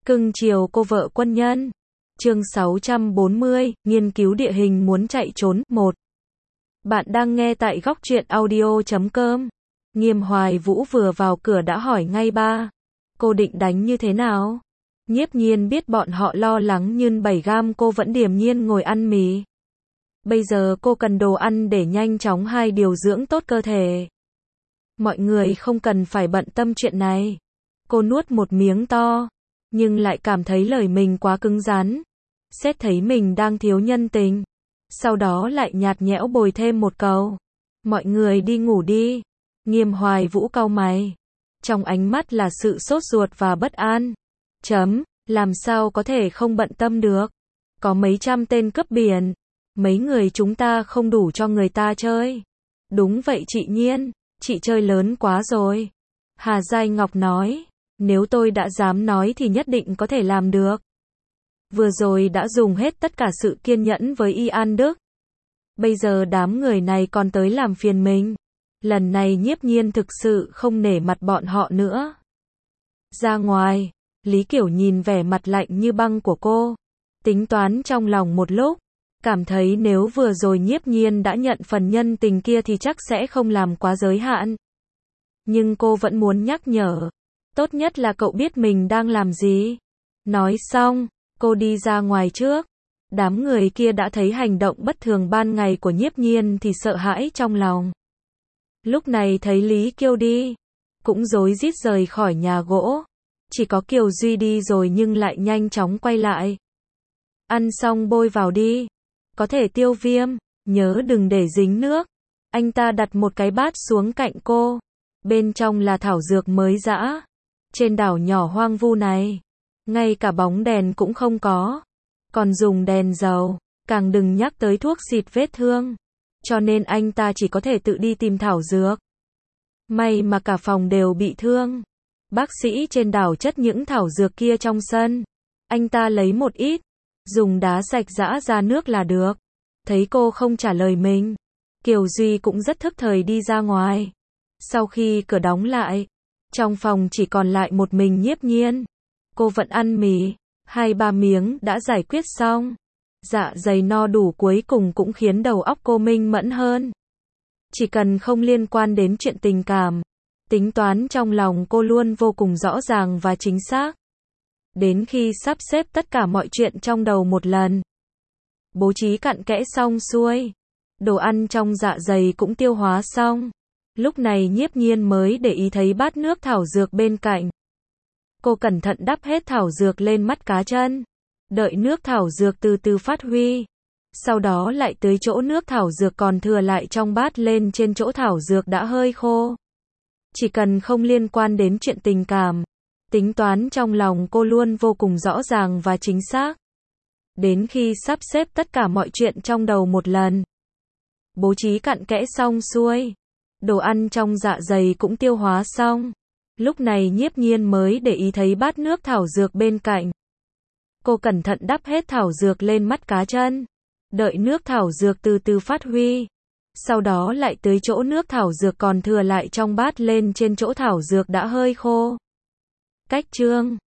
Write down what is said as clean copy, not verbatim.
Cưng chiều cô vợ quân nhân. Chương 640, nghiên cứu địa hình muốn chạy trốn. 1. Bạn đang nghe tại góc truyện audio.com. Nghiêm Hoài Vũ vừa vào cửa đã hỏi ngay ba. Cô định đánh như thế nào? Nhiếp Nhiên biết bọn họ lo lắng nhưng 7 gam cô vẫn điềm nhiên ngồi ăn mì. Bây giờ cô cần đồ ăn để nhanh chóng điều dưỡng tốt cơ thể. Mọi người không cần phải bận tâm chuyện này. Cô nuốt một miếng to, nhưng lại cảm thấy lời mình quá cứng rắn. Xét thấy mình đang thiếu nhân tình. Sau đó lại nhạt nhẽo bồi thêm một câu. Mọi người đi ngủ đi. Nghiêm Hoài Vũ cau mày. Trong ánh mắt là sự sốt ruột và bất an. Làm sao có thể không bận tâm được. Có mấy trăm tên cướp biển. Mấy người chúng ta không đủ cho người ta chơi. Đúng vậy chị Nhiên, chị chơi lớn quá rồi. Hà Giai Ngọc nói. Nếu tôi đã dám nói thì nhất định có thể làm được. Vừa rồi đã dùng hết tất cả sự kiên nhẫn với Y An Đức. Bây giờ đám người này còn tới làm phiền mình. Lần này Nhiếp Nhiên thực sự không nể mặt bọn họ nữa. Ra ngoài, Lý Kiểu nhìn vẻ mặt lạnh như băng của cô. Tính toán trong lòng một lúc. Cảm thấy nếu vừa rồi Nhiếp Nhiên đã nhận phần nhân tình kia thì chắc sẽ không làm quá giới hạn. Nhưng cô vẫn muốn nhắc nhở. Tốt nhất là cậu biết mình đang làm gì. Nói xong, cô đi ra ngoài trước. Đám người kia đã thấy hành động bất thường ban ngày của Nhiếp Nhiên thì sợ hãi trong lòng. Lúc này thấy Lý Kiêu đi, cũng rối rít rời khỏi nhà gỗ. Chỉ có Kiều Duy đi rồi nhưng lại nhanh chóng quay lại. Ăn xong bôi vào đi. Có thể tiêu viêm, nhớ đừng để dính nước. Anh ta đặt một cái bát xuống cạnh cô. Bên trong là thảo dược mới giã. Trên đảo nhỏ hoang vu này, ngay cả bóng đèn cũng không có. Còn dùng đèn dầu, càng đừng nhắc tới thuốc xịt vết thương. Cho nên anh ta chỉ có thể tự đi tìm thảo dược. May mà cả phòng đều bị thương. Bác sĩ trên đảo chất những thảo dược kia trong sân. Anh ta lấy một ít, dùng đá sạch giã ra nước là được. Thấy cô không trả lời mình, Kiều Duy cũng rất thức thời đi ra ngoài. Sau khi cửa đóng lại, trong phòng chỉ còn lại một mình Nhiếp Nhiên. Cô vẫn ăn mì, 2-3 miếng đã giải quyết xong. Dạ dày no đủ cuối cùng cũng khiến đầu óc cô minh mẫn hơn. Chỉ cần không liên quan đến chuyện tình cảm, tính toán trong lòng cô luôn vô cùng rõ ràng và chính xác. Đến khi sắp xếp tất cả mọi chuyện trong đầu một lần, bố trí cặn kẽ xong xuôi, đồ ăn trong dạ dày cũng tiêu hóa xong. Lúc này Nhiếp Nhiên mới để ý thấy bát nước thảo dược bên cạnh. Cô cẩn thận đắp hết thảo dược lên mắt cá chân. Đợi nước thảo dược từ từ phát huy. Sau đó lại tưới chỗ nước thảo dược còn thừa lại trong bát lên trên chỗ thảo dược đã hơi khô. Chỉ cần không liên quan đến chuyện tình cảm, tính toán trong lòng cô luôn vô cùng rõ ràng và chính xác. Đến khi sắp xếp tất cả mọi chuyện trong đầu một lần, bố trí cặn kẽ xong xuôi, đồ ăn trong dạ dày cũng tiêu hóa xong. Lúc này Nhiếp Nhiên mới để ý thấy bát nước thảo dược bên cạnh. Cô cẩn thận đắp hết thảo dược lên mắt cá chân. Đợi nước thảo dược từ từ phát huy. Sau đó lại tưới chỗ nước thảo dược còn thừa lại trong bát lên trên chỗ thảo dược đã hơi khô. Cách chương